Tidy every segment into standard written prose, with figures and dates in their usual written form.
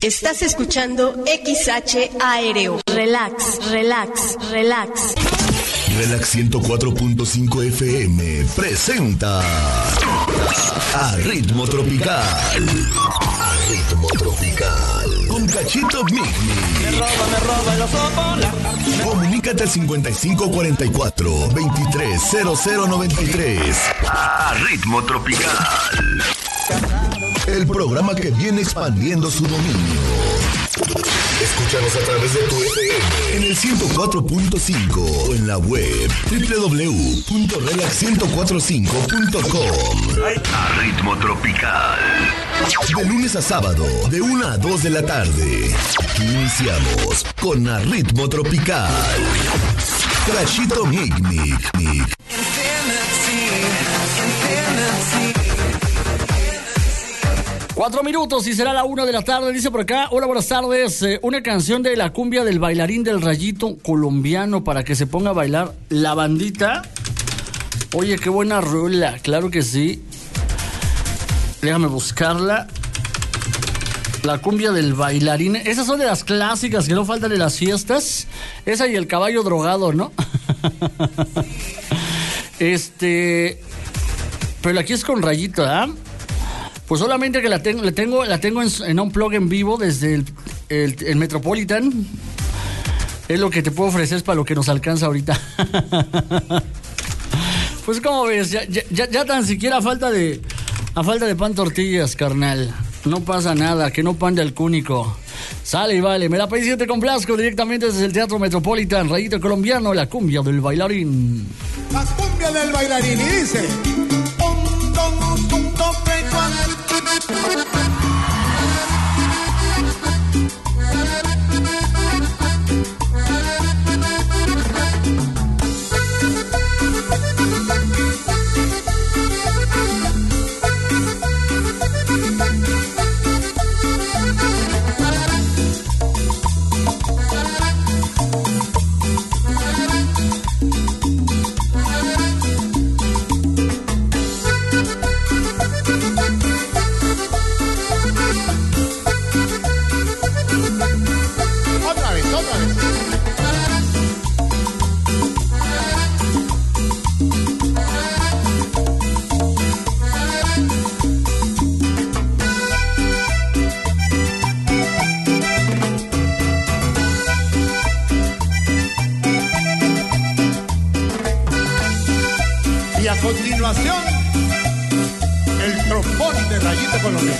Estás escuchando XHARO. Relax, relax, relax. Relax 104.5 FM presenta A Ritmo Tropical. A Ritmo Tropical. Con Cachito Migmi. Me roba los ojos. Comunícate al 5544-230093. A Ritmo Tropical. El programa que viene expandiendo su dominio. Escúchanos a través de tu FM en el 104.5 o en la web www.relax1045.com. A Ritmo Tropical. De lunes a sábado, de 1 a 2 de la tarde. Iniciamos con A Ritmo Tropical. Cachito Migmi. 4 minutos y será la 1 de la tarde, dice por acá. Hola, buenas tardes. Una canción de la cumbia del bailarín del Rayito colombiano para que se ponga a bailar la bandita. Oye, qué buena rola, claro que sí. Déjame buscarla. La cumbia del bailarín. Esas son de las clásicas que no faltan en las fiestas. Esa y el caballo drogado, ¿no? Pero aquí es con Rayito, ¿ah? Pues solamente que la tengo en un plug en vivo desde el Metropolitan. Es lo que te puedo ofrecer, es para lo que nos alcanza ahorita. Pues como ves, ya tan siquiera a falta de pan tortillas, carnal. No pasa nada, que no pan de alcúnico. Sale y vale, me la pedí, te complazco directamente desde el Teatro Metropolitan. Rayito colombiano, la cumbia del bailarín. La cumbia del bailarín, y dice... A continuación, el trombón de Rayito colombiano.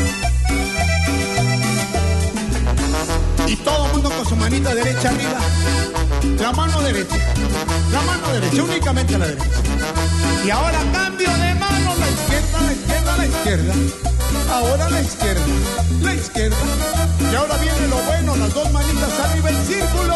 Y todo el mundo con su manita derecha arriba. La mano derecha, únicamente la derecha. Y ahora cambio de mano, la izquierda. Ahora la izquierda. Y ahora viene lo bueno, las dos manitas arriba en círculo.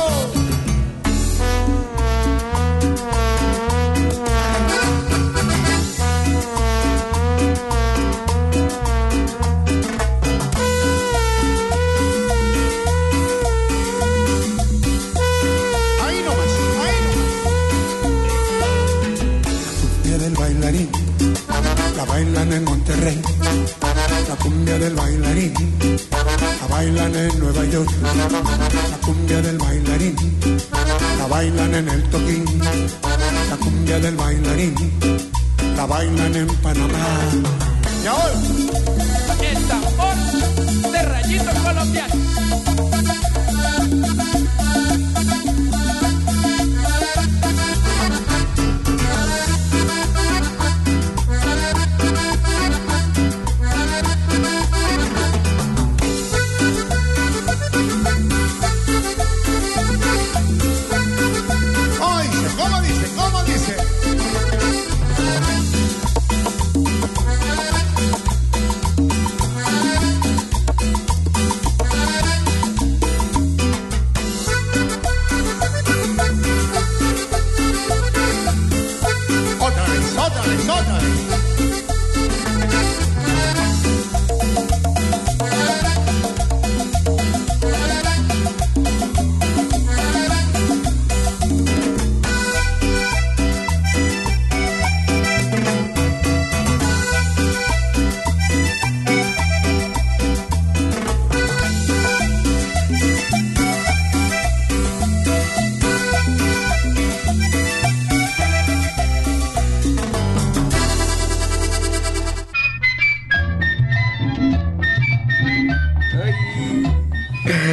La bailan en Monterrey, la cumbia del bailarín. La bailan en Nueva York, la cumbia del bailarín. La bailan en el Toquín, la cumbia del bailarín. La bailan en Panamá. Y ahora, El tambor de Rayito colombiano. ¿Cómo dice?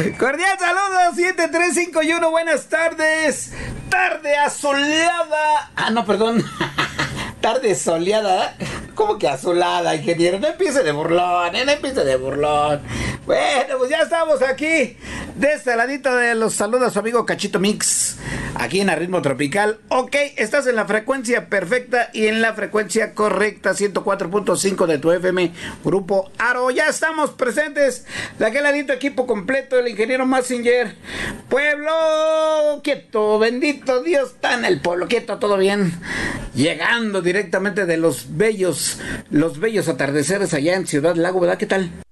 Cordial saludos, 7351, buenas tardes. Tarde asoleada. No, perdón. Tarde soleada. ¿Cómo que azulada, ingeniero? No empiece de burlón, no empiece de burlón. Bueno, pues ya estamos aquí. De este ladito de los saludos a su amigo Cachito Mix. Aquí en Ritmo Tropical. Ok, estás en la frecuencia perfecta y en la frecuencia correcta, 104.5 de tu FM Grupo Aro. Ya estamos presentes. De aquel ladito, equipo completo, el ingeniero Massinger. Pueblo quieto, bendito Dios, está en el pueblo quieto, todo bien. Llegando directamente de los bellos atardeceres allá en Ciudad Lago, ¿verdad? ¿Qué tal?